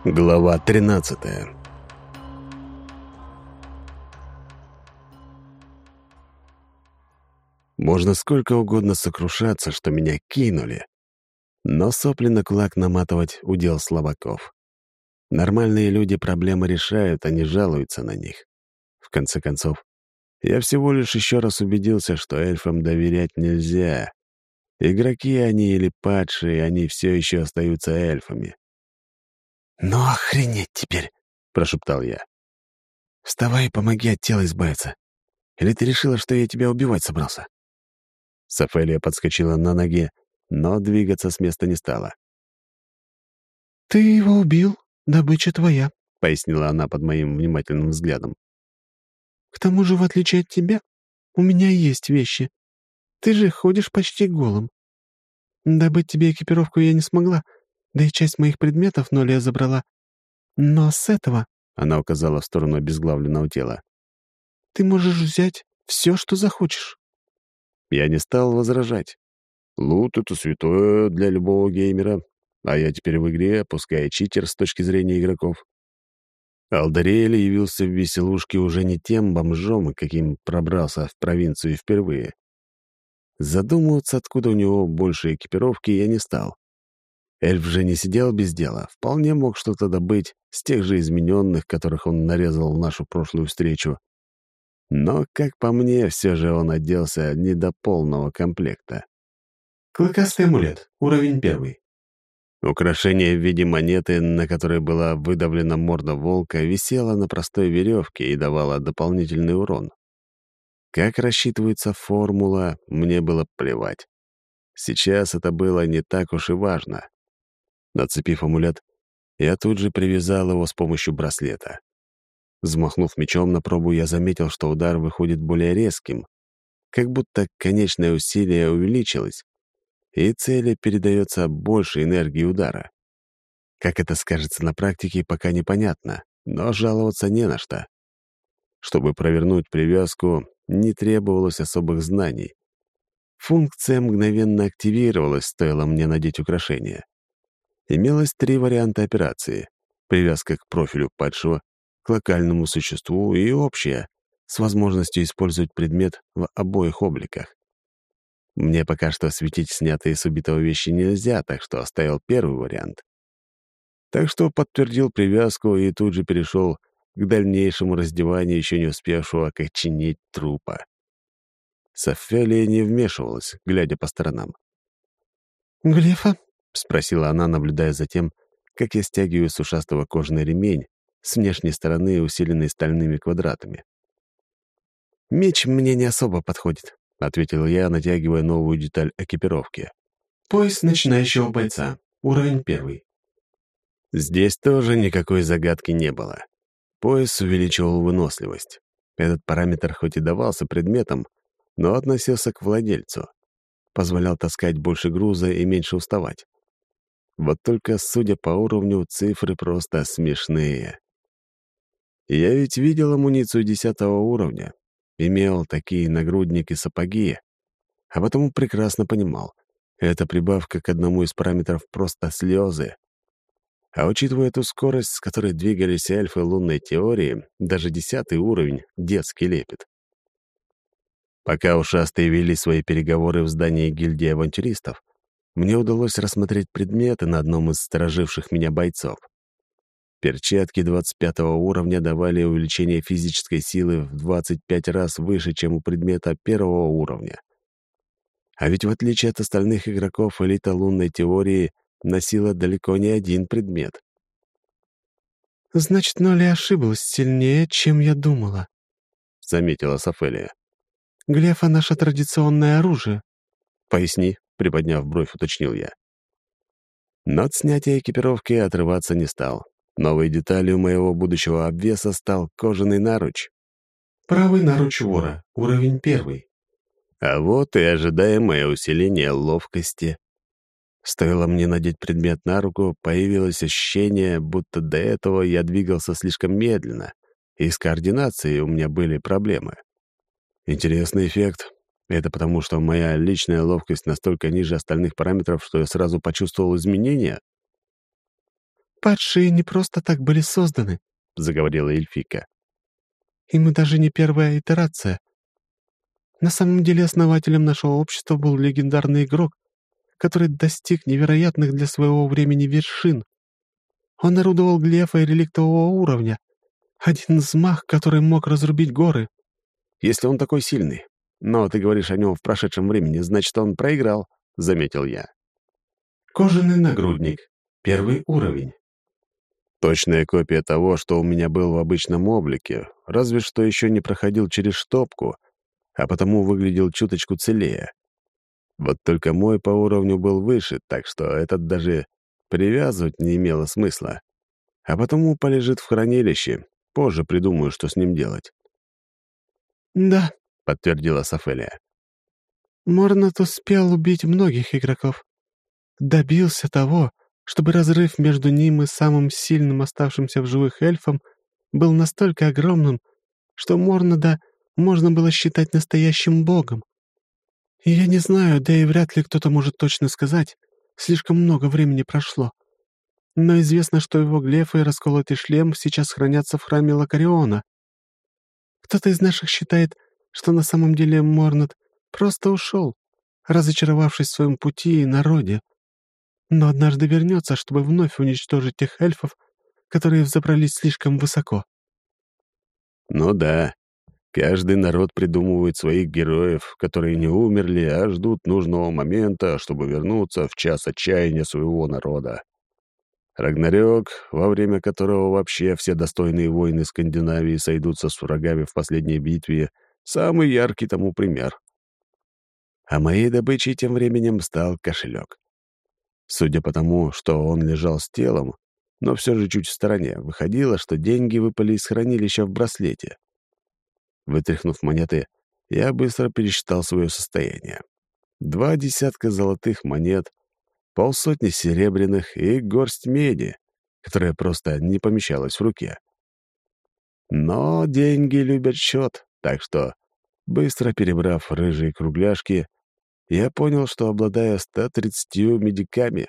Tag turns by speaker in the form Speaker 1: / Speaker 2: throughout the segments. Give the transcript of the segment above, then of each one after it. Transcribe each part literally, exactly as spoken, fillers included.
Speaker 1: Глава тринадцатая. Можно сколько угодно сокрушаться, что меня кинули, но сопли на кулак наматывать — удел слабаков. Нормальные люди проблемы решают, а не жалуются на них. В конце концов, я всего лишь еще раз убедился, что эльфам доверять нельзя. Игроки они или падшие, они все еще остаются эльфами.
Speaker 2: «Ну охренеть теперь!» — прошептал я. «Вставай и помоги от тела избавиться. Или ты решила, что я тебя убивать собрался?»
Speaker 1: Софелия подскочила на ноге, но двигаться с места не стала.
Speaker 2: «Ты его убил, добыча твоя»,
Speaker 1: — пояснила она под моим внимательным взглядом.
Speaker 2: «К тому же, в отличие от тебя, у меня есть вещи. Ты же ходишь почти голым. Добыть тебе экипировку я не смогла, да и часть моих предметов Нолия забрала. Но с этого, — она указала в сторону обезглавленного тела, — ты можешь взять все, что захочешь».
Speaker 1: Я не стал возражать. Лут — это святое для любого геймера, а я теперь в игре, пускай и читер с точки зрения игроков. Алдариэль явился в веселушке уже не тем бомжом, каким пробрался в провинцию впервые. Задумываться, откуда у него больше экипировки, я не стал. Эльф же не сидел без дела, вполне мог что-то добыть с тех же измененных, которых он нарезал в нашу прошлую встречу. Но, как по мне, все же он оделся не до полного комплекта.
Speaker 2: Клыкастый амулет, уровень первый.
Speaker 1: Украшение в виде монеты, на которой была выдавлена морда волка, висело на простой веревке и давало дополнительный урон. Как рассчитывается формула, мне было плевать. Сейчас это было не так уж и важно. Нацепив амулет, я тут же привязал его с помощью браслета. Взмахнув мечом на пробу, я заметил, что удар выходит более резким, как будто конечное усилие увеличилось, и цели передается больше энергии удара. Как это скажется на практике, пока непонятно, но жаловаться не на что. Чтобы провернуть привязку, не требовалось особых знаний. Функция мгновенно активировалась, стоило мне надеть украшение. Имелось три варианта операции: привязка к профилю падшего, к локальному существу и общая, с возможностью использовать предмет в обоих обликах. Мне пока что светить снятые с убитого вещи нельзя, так что оставил первый вариант. Так что подтвердил привязку и тут же перешел к дальнейшему раздеванию еще не успевшего окоченеть трупа. Софелия не вмешивалась, глядя по сторонам.
Speaker 2: «Глефа?»
Speaker 1: — спросила она, наблюдая за тем, как я стягиваю с ушастого кожаный ремень, с внешней стороны усиленный стальными квадратами. «Меч мне не особо подходит», — ответил я, натягивая новую деталь экипировки.
Speaker 2: «Пояс начинающего бойца, уровень первый».
Speaker 1: Здесь тоже никакой загадки не было. Пояс увеличивал выносливость. Этот параметр хоть и давался предметам, но относился к владельцу. Позволял таскать больше груза и меньше уставать. Вот только, судя по уровню, цифры просто смешные. Я ведь видел амуницию десятого уровня, имел такие нагрудники и сапоги, а потому прекрасно понимал, эта прибавка к одному из параметров просто слезы. А учитывая ту скорость, с которой двигались эльфы лунной теории, даже десятый уровень — детский лепет. Пока ушастые вели свои переговоры в здании гильдии авантюристов, мне удалось рассмотреть предметы на одном из стороживших меня бойцов. Перчатки двадцать пятого уровня давали увеличение физической силы в двадцать пять раз выше, чем у предмета первого уровня. А ведь в отличие от остальных игроков, элита лунной теории носила далеко не один предмет.
Speaker 2: «Значит, Ноля ошиблась сильнее, чем я думала»,
Speaker 1: — заметила Софелия.
Speaker 2: «Глефа — наше традиционное оружие».
Speaker 1: «Поясни», — приподняв бровь, уточнил я. Но от снятия экипировки отрываться не стал. Новой деталью моего будущего обвеса стал кожаный наруч.
Speaker 2: «Правый наруч вора, уровень первый».
Speaker 1: А вот и ожидаемое усиление ловкости. Стоило мне надеть предмет на руку, появилось ощущение, будто до этого я двигался слишком медленно, и с координацией у меня были проблемы. Интересный эффект. Это потому, что моя личная ловкость настолько ниже остальных параметров, что я сразу почувствовал изменения?
Speaker 2: «Падшие не просто так были созданы», — заговорила эльфийка. «И мы даже не первая итерация. На самом деле основателем нашего общества был легендарный игрок, который достиг невероятных для своего времени вершин. Он орудовал глефой реликтового уровня, один взмах, который мог разрубить горы».
Speaker 1: «Если он такой сильный, но ты говоришь о нем в прошедшем времени, значит, он проиграл», — заметил я.
Speaker 2: «Кожаный нагрудник. Первый уровень».
Speaker 1: Точная копия того, что у меня был в обычном облике, разве что еще не проходил через штопку, а потому выглядел чуточку целее. Вот только мой по уровню был выше, так что этот даже привязывать не имело смысла. А потому полежит в хранилище, позже придумаю, что с ним делать.
Speaker 2: «Да»,
Speaker 1: — подтвердила Сафелия.
Speaker 2: «Морнат успел убить многих игроков. Добился того, чтобы разрыв между ним и самым сильным оставшимся в живых эльфом был настолько огромным, что Морнада можно было считать настоящим богом. И я не знаю, да и вряд ли кто-то может точно сказать, слишком много времени прошло. Но известно, что его глеф и расколотый шлем сейчас хранятся в храме Лакариона. Кто-то из наших считает, что на самом деле Морнат просто ушел, разочаровавшись в своем пути и народе. Но однажды вернется, чтобы вновь уничтожить тех эльфов, которые взобрались слишком высоко».
Speaker 1: Ну да, каждый народ придумывает своих героев, которые не умерли, а ждут нужного момента, чтобы вернуться в час отчаяния своего народа. Рагнарёк, во время которого вообще все достойные воины Скандинавии сойдутся с врагами в последней битве, самый яркий тому пример. А моей добычей тем временем стал кошелек. Судя по тому, что он лежал с телом, но все же чуть в стороне, выходило, что деньги выпали из хранилища в браслете. Вытряхнув монеты, я быстро пересчитал свое состояние. Два десятка золотых монет, полсотни серебряных и горсть меди, которая просто не помещалась в руке. Но деньги любят счет, так что, быстро перебрав рыжие кругляшки, я понял, что обладаю ста тридцатью медиками.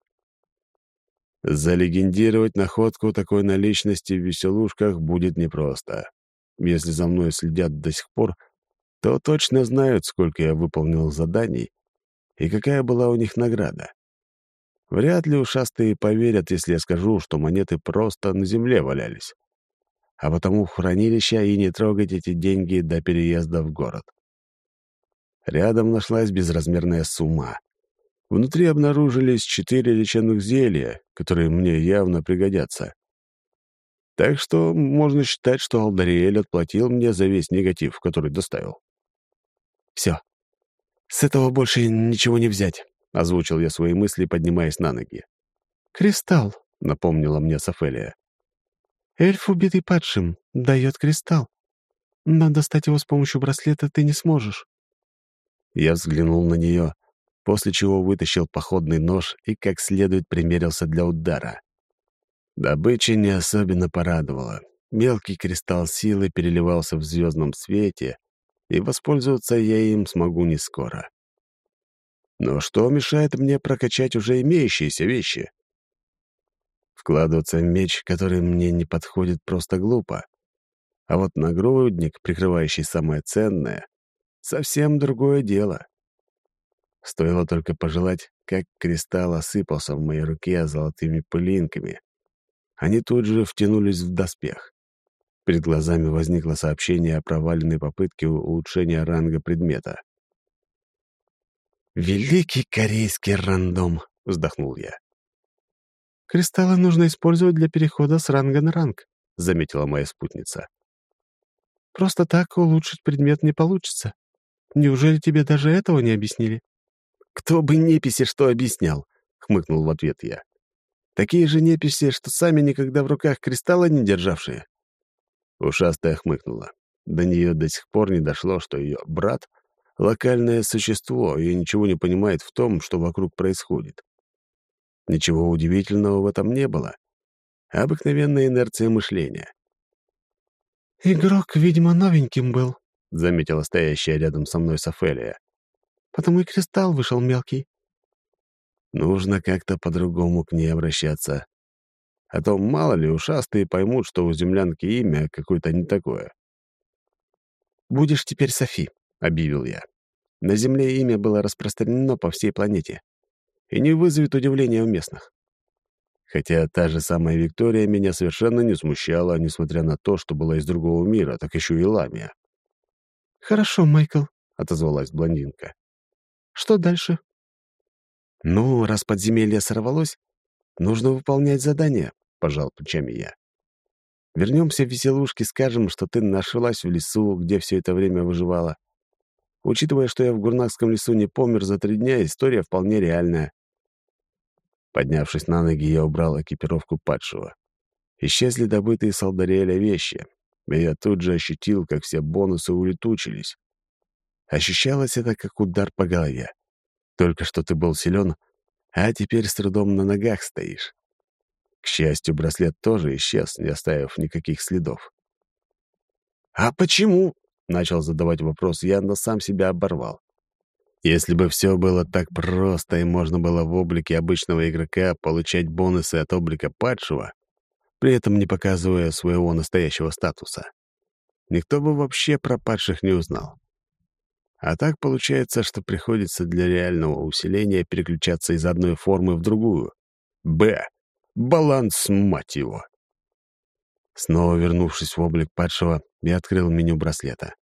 Speaker 1: Залегендировать находку такой наличности в веселушках будет непросто. Если за мной следят до сих пор, то точно знают, сколько я выполнил заданий и какая была у них награда. Вряд ли ушастые поверят, если я скажу, что монеты просто на земле валялись. А потому в хранилище и не трогать эти деньги до переезда в город. Рядом нашлась безразмерная сумма. Внутри обнаружились четыре лечебных зелья, которые мне явно пригодятся. Так что можно считать, что Алдариэль отплатил мне за весь негатив, который доставил. «Все. С этого больше ничего не взять», — озвучил я свои мысли, поднимаясь на ноги.
Speaker 2: «Кристалл»,
Speaker 1: — напомнила мне Сафелия.
Speaker 2: «Эльф, убитый падшим, дает кристалл. Но достать его с помощью браслета ты не сможешь».
Speaker 1: Я взглянул на нее, после чего вытащил походный нож и как следует примерился для удара. Добыча не особенно порадовала. Мелкий кристалл силы переливался в звездном свете, и воспользоваться я им смогу не скоро. Но что мешает мне прокачать уже имеющиеся вещи? Вкладываться в меч, который мне не подходит, просто глупо. А вот нагрудник, прикрывающий самое ценное, совсем другое дело. Стоило только пожелать, как кристалл осыпался в моей руке золотыми пылинками. Они тут же втянулись в доспех. Перед глазами возникло сообщение о проваленной попытке улучшения ранга предмета. «Великий корейский рандом!» — вздохнул я.
Speaker 2: «Кристаллы нужно использовать для перехода с ранга на ранг», — заметила моя спутница. «Просто так улучшить предмет не получится. Неужели тебе даже этого не объяснили?»
Speaker 1: «Кто бы неписи что объяснял?» — хмыкнул в ответ я. «Такие же неписи, что сами никогда в руках кристалла не державшие». Ушастая хмыкнула. До нее до сих пор не дошло, что ее брат — локальное существо и ничего не понимает в том, что вокруг происходит. Ничего удивительного в этом не было. Обыкновенная инерция мышления.
Speaker 2: «Игрок, видимо, новеньким был»,
Speaker 1: — заметила стоящая рядом со мной Сафелия.
Speaker 2: «Потому и кристалл вышел мелкий».
Speaker 1: Нужно как-то по-другому к ней обращаться. А то, мало ли, ушастые поймут, что у землянки имя какое-то не такое.
Speaker 2: «Будешь теперь Софи», — объявил я. На Земле имя было распространено по всей планете и не вызовет удивления у местных.
Speaker 1: Хотя та же самая Виктория меня совершенно не смущала, несмотря на то, что была из другого мира, так еще и Ламия.
Speaker 2: «Хорошо, Майкл»,
Speaker 1: — отозвалась блондинка.
Speaker 2: «Что дальше?»
Speaker 1: «Ну, раз подземелье сорвалось, нужно выполнять задание», — пожал плечами я. «Вернемся в веселушки, скажем, что ты нашлась в лесу, где все это время выживала. Учитывая, что я в Гурнакском лесу не помер за три дня, история вполне реальная». Поднявшись на ноги, я убрал экипировку падшего. Исчезли добытые с Алдариэля вещи, и я тут же ощутил, как все бонусы улетучились. Ощущалось это как удар по голове. Только что ты был силен, а теперь с трудом на ногах стоишь. К счастью, браслет тоже исчез, не оставив никаких следов. «А почему?» — начал задавать вопрос я, но сам себя оборвал. Если бы все было так просто и можно было в облике обычного игрока получать бонусы от облика падшего, при этом не показывая своего настоящего статуса, никто бы вообще про падших не узнал. А так получается, что приходится для реального усиления переключаться из одной формы в другую. Б. Баланс, мать его. Снова вернувшись в облик падшего, я открыл меню браслета.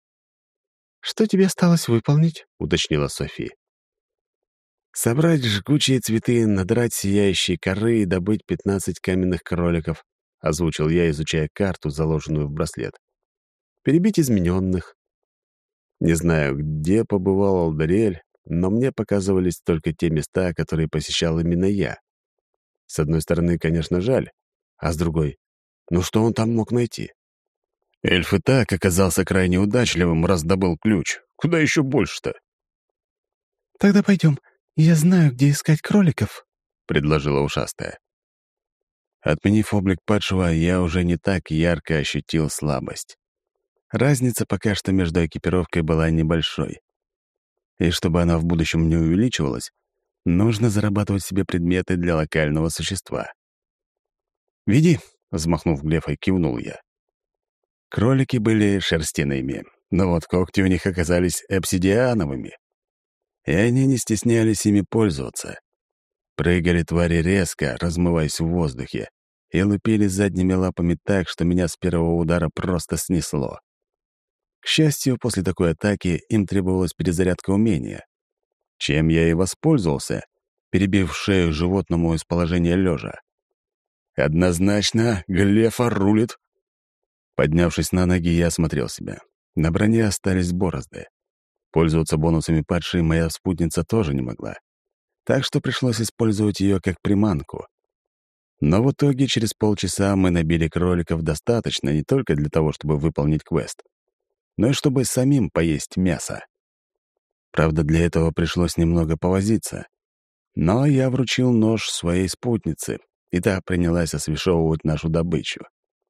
Speaker 2: «Что тебе осталось выполнить?»
Speaker 1: — уточнила Софи. «Собрать жгучие цветы, надрать сияющие коры и добыть пятнадцать каменных кроликов», — озвучил я, изучая карту, заложенную в браслет. «Перебить измененных». Не знаю, где побывал Алдариэль, но мне показывались только те места, которые посещал именно я. С одной стороны, конечно, жаль, а с другой, ну что он там мог найти? Эльф и так оказался крайне удачливым, раз добыл ключ. Куда еще больше-то?
Speaker 2: «Тогда пойдем. Я знаю, где искать кроликов»,
Speaker 1: — предложила ушастая. Отменив облик падшего, я уже не так ярко ощутил слабость. Разница пока что между экипировкой была небольшой. И чтобы она в будущем не увеличивалась, нужно зарабатывать себе предметы для локального существа. «Веди», — взмахнув глефой, кивнул я. Кролики были шерстяными, но вот когти у них оказались обсидиановыми, и они не стеснялись ими пользоваться. Прыгали твари резко, размываясь в воздухе, и лупили задними лапами так, что меня с первого удара просто снесло. К счастью, после такой атаки им требовалась перезарядка умения, чем я и воспользовался, перебив шею животному из положения лежа. Однозначно, Глефа рулит. Поднявшись на ноги, я осмотрел себя. На броне остались борозды. Пользоваться бонусами падшей моя спутница тоже не могла, так что пришлось использовать ее как приманку. Но в итоге через полчаса мы набили кроликов достаточно не только для того, чтобы выполнить квест, но и чтобы самим поесть мясо. Правда, для этого пришлось немного повозиться. Но я вручил нож своей спутнице, и та принялась освежевывать нашу добычу.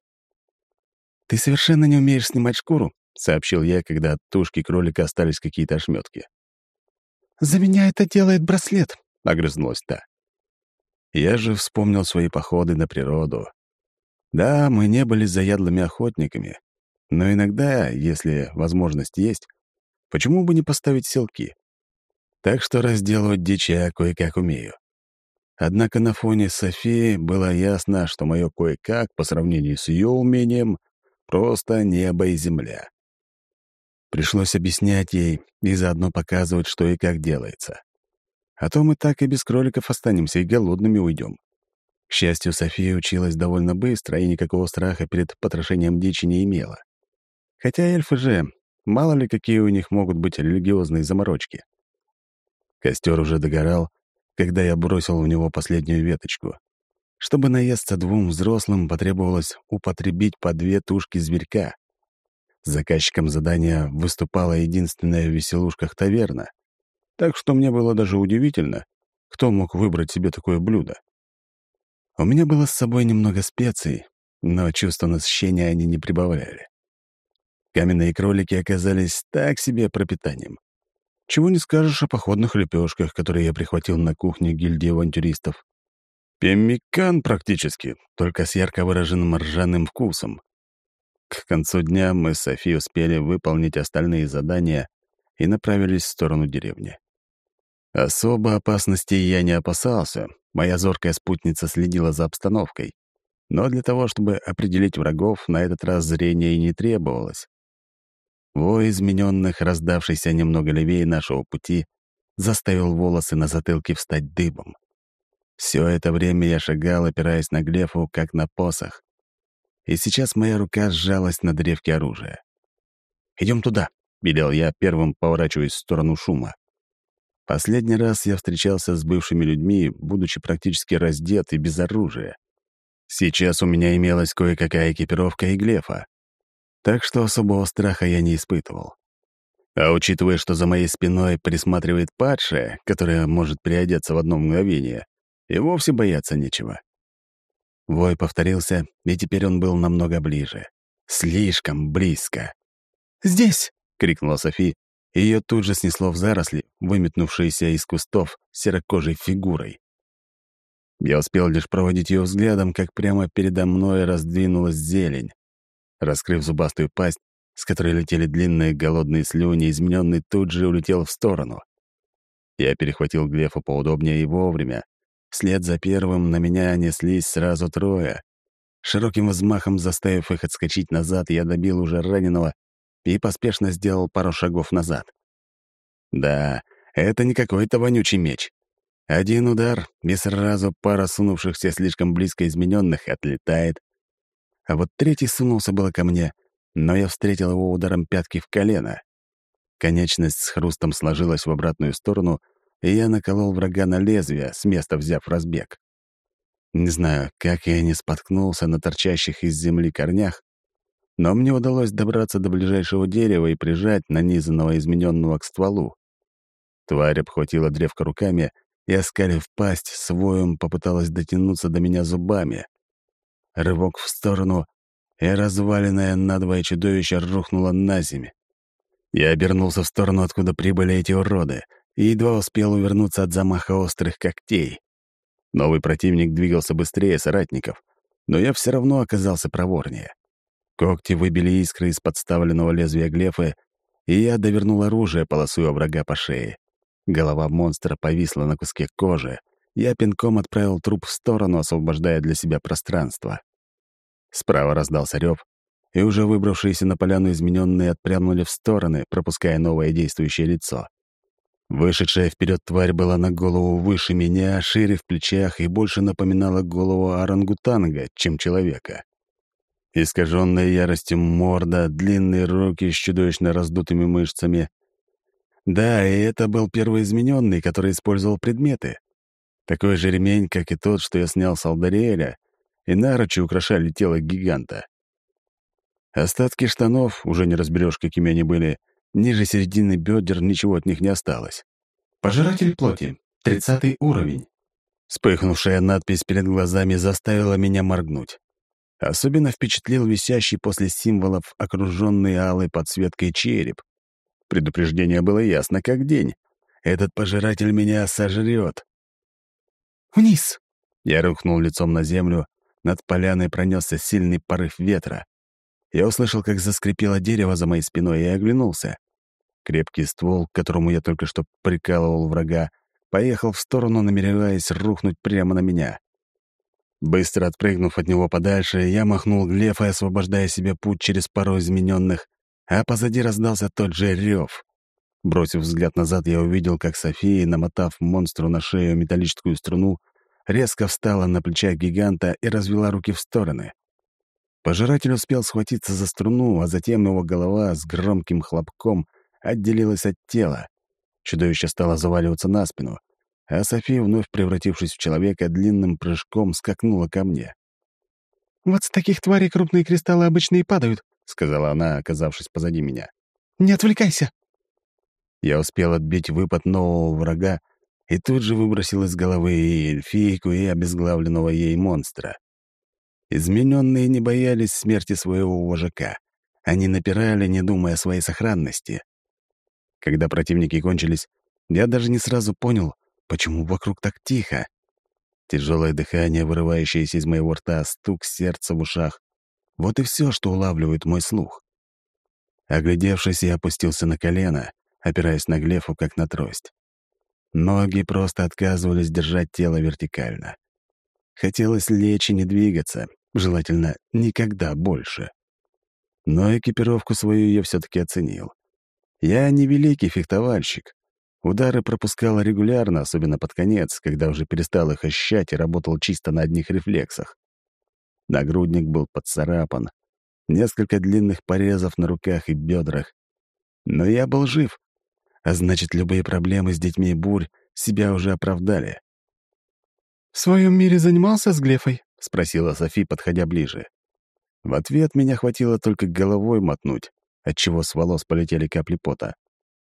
Speaker 1: «Ты совершенно не умеешь снимать шкуру», — сообщил я, когда от тушки кролика остались какие-то ошметки.
Speaker 2: «За меня это делает браслет»,
Speaker 1: — огрызнулась та. Я же вспомнил свои походы на природу. Да, мы не были заядлыми охотниками, но иногда, если возможность есть, почему бы не поставить селки? Так что разделывать дичь я кое-как умею. Однако на фоне Софии было ясно, что мое кое-как по сравнению с ее умением просто небо и земля. Пришлось объяснять ей и заодно показывать, что и как делается. А то мы так и без кроликов останемся и голодными уйдем. К счастью, София училась довольно быстро и никакого страха перед потрошением дичи не имела. Хотя эльфы же, мало ли какие у них могут быть религиозные заморочки. Костер уже догорал, когда я бросил в него последнюю веточку. Чтобы наесться двум взрослым, потребовалось употребить по две тушки зверька. Заказчиком задания выступала единственная в веселушках таверна, так что мне было даже удивительно, кто мог выбрать себе такое блюдо. У меня было с собой немного специй, но чувство насыщения они не прибавляли. Каменные кролики оказались так себе пропитанием. Чего не скажешь о походных лепешках, которые я прихватил на кухне гильдии авантюристов. Пеммикан практически, только с ярко выраженным ржаным вкусом. К концу дня мы с Софи успели выполнить остальные задания и направились в сторону деревни. Особо опасности я не опасался, моя зоркая спутница следила за обстановкой. Но для того, чтобы определить врагов, на этот раз зрения и не требовалось. Вой измененных, раздавшийся немного левее нашего пути, заставил волосы на затылке встать дыбом. Все это время я шагал, опираясь на глефу, как на посох. И сейчас моя рука сжалась на древке оружия. «Идем туда», — велел я, первым поворачиваясь в сторону шума. Последний раз я встречался с бывшими людьми, будучи практически раздет и без оружия. Сейчас у меня имелась кое-какая экипировка и глефа, так что особого страха я не испытывал. А учитывая, что за моей спиной присматривает падшая, которая может переодеться в одно мгновение, и вовсе бояться нечего. Вой повторился, и теперь он был намного ближе. Слишком близко.
Speaker 2: «Здесь!»
Speaker 1: — крикнула Софи, и ее тут же снесло в заросли, выметнувшиеся из кустов серокожей фигурой. Я успел лишь проводить ее взглядом, как прямо передо мной раздвинулась зелень. Раскрыв зубастую пасть, с которой летели длинные голодные слюни, измененный тут же улетел в сторону. Я перехватил глефу поудобнее и вовремя. Вслед за первым на меня неслись сразу трое. Широким взмахом заставив их отскочить назад, я добил уже раненого и поспешно сделал пару шагов назад. Да, это не какой-то вонючий меч. Один удар, и сразу пара сунувшихся слишком близко измененных отлетает. А вот третий сунулся было ко мне, но я встретил его ударом пятки в колено. Конечность с хрустом сложилась в обратную сторону, и я наколол врага на лезвие, с места взяв разбег. Не знаю, как я не споткнулся на торчащих из земли корнях, но мне удалось добраться до ближайшего дерева и прижать нанизанного измененного к стволу. Тварь обхватила древко руками и, оскалив пасть, с воем попыталась дотянуться до меня зубами. Рывок в сторону, и разваленное надвое чудовище рухнуло на землю. Я обернулся в сторону, откуда прибыли эти уроды, и едва успел увернуться от замаха острых когтей. Новый противник двигался быстрее соратников, но я все равно оказался проворнее. Когти выбили искры из подставленного лезвия глефы, и я довернул оружие, полосуя врага по шее. Голова монстра повисла на куске кожи. Я пинком отправил труп в сторону, освобождая для себя пространство. Справа раздался рев, и уже выбравшиеся на поляну измененные отпрянули в стороны, пропуская новое действующее лицо. Вышедшая вперед тварь была на голову выше меня, шире в плечах и больше напоминала голову орангутанга, чем человека. Искаженная яростью морда, длинные руки с чудовищно раздутыми мышцами. Да, и это был первый измененный, который использовал предметы. Такой же ремень, как и тот, что я снял с Алдариэля, и наручи украшали тело гиганта. Остатки штанов, уже не разберешь, какими они были, ниже середины бедер ничего от них не осталось.
Speaker 2: «Пожиратель плоти. Тридцатый уровень».
Speaker 1: Вспыхнувшая надпись перед глазами заставила меня моргнуть. Особенно впечатлил висящий после символов окруженный алой подсветкой череп. Предупреждение было ясно как день. Этот пожиратель меня сожрет.
Speaker 2: «Вниз!»
Speaker 1: Я рухнул лицом на землю, над поляной пронесся сильный порыв ветра. Я услышал, как заскрипело дерево за моей спиной, и оглянулся. Крепкий ствол, к которому я только что прикалывал врага, поехал в сторону, намереваясь рухнуть прямо на меня. Быстро отпрыгнув от него подальше, я махнул глефой, освобождая себе путь через пару измененных, а позади раздался тот же рев. Бросив взгляд назад, я увидел, как София, намотав монстру на шею металлическую струну, резко встала на плечах гиганта и развела руки в стороны. Пожиратель успел схватиться за струну, а затем его голова с громким хлопком отделилась от тела. Чудовище стало заваливаться на спину, а София, вновь превратившись в человека, длинным прыжком скакнула ко мне.
Speaker 2: «Вот с таких тварей крупные кристаллы обычно и падают»,
Speaker 1: — сказала она, оказавшись позади меня.
Speaker 2: «Не отвлекайся!»
Speaker 1: Я успел отбить выпад нового врага и тут же выбросил из головы и эльфийку, и обезглавленного ей монстра. Измененные не боялись смерти своего вожака. Они напирали, не думая о своей сохранности. Когда противники кончились, я даже не сразу понял, почему вокруг так тихо. Тяжелое дыхание, вырывающееся из моего рта, стук сердца в ушах. Вот и все, что улавливает мой слух. Оглядевшись, я опустился на колено, опираясь на глефу, как на трость. Ноги просто отказывались держать тело вертикально. Хотелось лечь и не двигаться, желательно никогда больше. Но экипировку свою я все-таки оценил. Я не великий фехтовальщик. Удары пропускал регулярно, особенно под конец, когда уже перестал их ощущать и работал чисто на одних рефлексах. Нагрудник был поцарапан, несколько длинных порезов на руках и бедрах. Но я был жив, а значит, любые проблемы с детьми бурь себя уже оправдали.
Speaker 2: «В своем мире занимался с Глефой?»
Speaker 1: — спросила Софи, подходя ближе. В ответ меня хватило только головой мотнуть, отчего с волос полетели капли пота.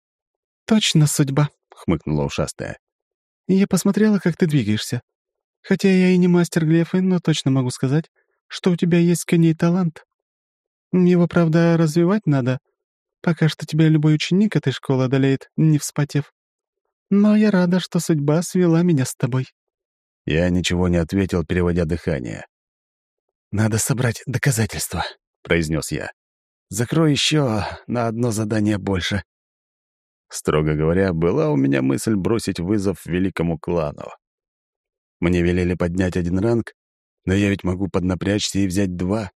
Speaker 2: «Точно судьба», — хмыкнула ушастая. «Я посмотрела, как ты двигаешься. Хотя я и не мастер Глефы, но точно могу сказать, что у тебя есть к ней талант. Его, правда, развивать надо. Пока что тебя любой ученик этой школы одолеет, не вспотев. Но я рада, что судьба свела меня с тобой».
Speaker 1: Я ничего не ответил, переводя дыхание. «Надо собрать доказательства», — произнес я. «Закрой еще на одно задание больше». Строго говоря, была у меня мысль бросить вызов великому клану. Мне велели поднять один ранг, но я ведь могу поднапрячься и взять два.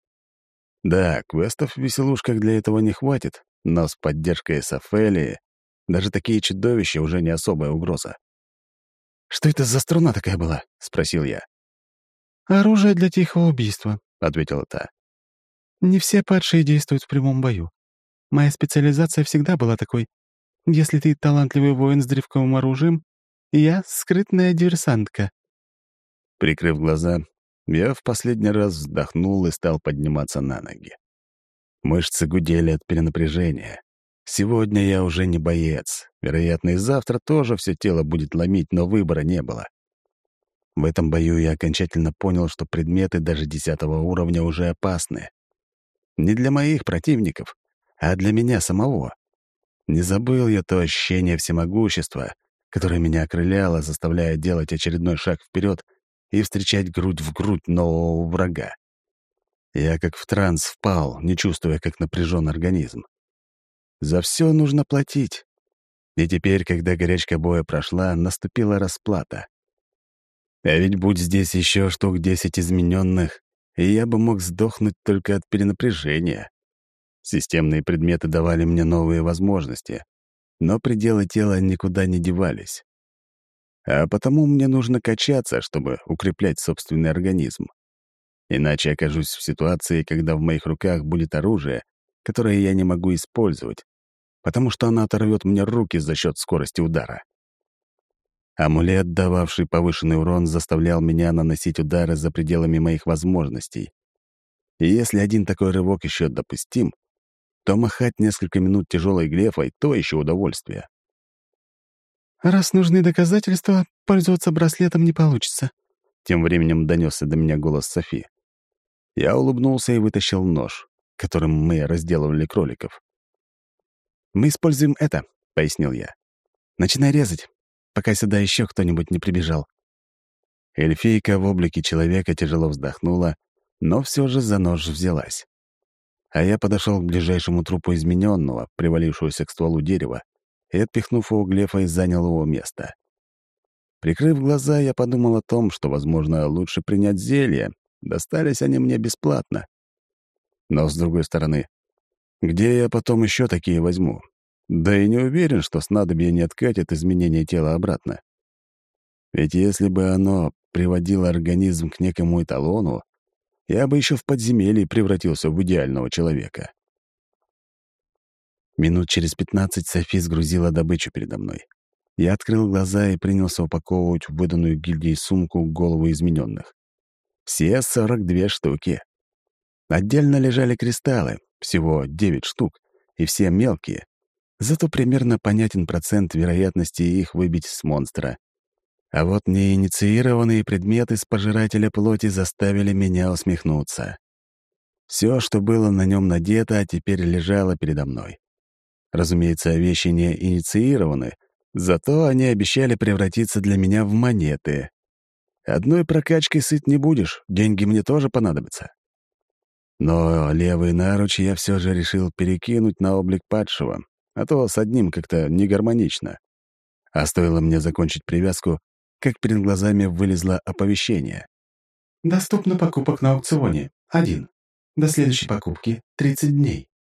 Speaker 1: Да, квестов в веселушках для этого не хватит, но с поддержкой Сафелии даже такие чудовища уже не особая угроза. «Что это за струна такая была?» — спросил я.
Speaker 2: «Оружие для тихого убийства»,
Speaker 1: — ответила та.
Speaker 2: «Не все падшие действуют в прямом бою. Моя специализация всегда была такой. Если ты талантливый воин с древковым оружием, я — скрытная диверсантка».
Speaker 1: Прикрыв глаза, я в последний раз вздохнул и стал подниматься на ноги. Мышцы гудели от перенапряжения. Сегодня я уже не боец. Вероятно, и завтра тоже все тело будет ломить, но выбора не было. В этом бою я окончательно понял, что предметы даже десятого уровня уже опасны. Не для моих противников, а для меня самого. Не забыл я то ощущение всемогущества, которое меня окрыляло, заставляя делать очередной шаг вперед и встречать грудь в грудь нового врага. Я как в транс впал, не чувствуя, как напряжен организм. За все нужно платить. И теперь, когда горячка боя прошла, наступила расплата. А ведь будь здесь еще штук десять измененных, и я бы мог сдохнуть только от перенапряжения. Системные предметы давали мне новые возможности, но пределы тела никуда не девались. А потому мне нужно качаться, чтобы укреплять собственный организм. Иначе окажусь в ситуации, когда в моих руках будет оружие, которое я не могу использовать, потому что оно оторвет мне руки за счет скорости удара. Амулет, дававший повышенный урон, заставлял меня наносить удары за пределами моих возможностей. И если один такой рывок еще допустим, то махать несколько минут тяжелой глефой — то еще удовольствие.
Speaker 2: «Раз нужны доказательства, пользоваться браслетом не получится»,
Speaker 1: — тем временем донесся до меня голос Софи. Я улыбнулся и вытащил нож, которым мы разделывали кроликов. «Мы используем это», — пояснил я. «Начинай резать, пока сюда еще кто-нибудь не прибежал». Эльфийка в облике человека тяжело вздохнула, но все же за нож взялась. А я подошел к ближайшему трупу измененного, привалившегося к стволу дерева, и, отпихнув его глефой, занял его место. Прикрыв глаза, я подумал о том, что, возможно, лучше принять зелье. Достались они мне бесплатно. Но, с другой стороны, где я потом еще такие возьму? Да и не уверен, что снадобье не откатит изменение тела обратно. Ведь если бы оно приводило организм к некому эталону, я бы еще в подземелье превратился в идеального человека. Минут через пятнадцать Софи сгрузила добычу передо мной. Я открыл глаза и принялся упаковывать в выданную гильдией сумку головы измененных. Все сорок две штуки. Отдельно лежали кристаллы, всего девять штук, и все мелкие. Зато примерно понятен процент вероятности их выбить с монстра. А вот неинициированные предметы с пожирателя плоти заставили меня усмехнуться. Все, что было на нем надето, теперь лежало передо мной. Разумеется, вещи не инициированы, зато они обещали превратиться для меня в монеты. Одной прокачкой сыт не будешь, деньги мне тоже понадобятся. Но левый наруч я все же решил перекинуть на облик падшего, а то с одним как-то не гармонично. А стоило мне закончить привязку, как перед глазами вылезло оповещение.
Speaker 2: Доступно покупок на аукционе. Один. До следующей покупки тридцать дней.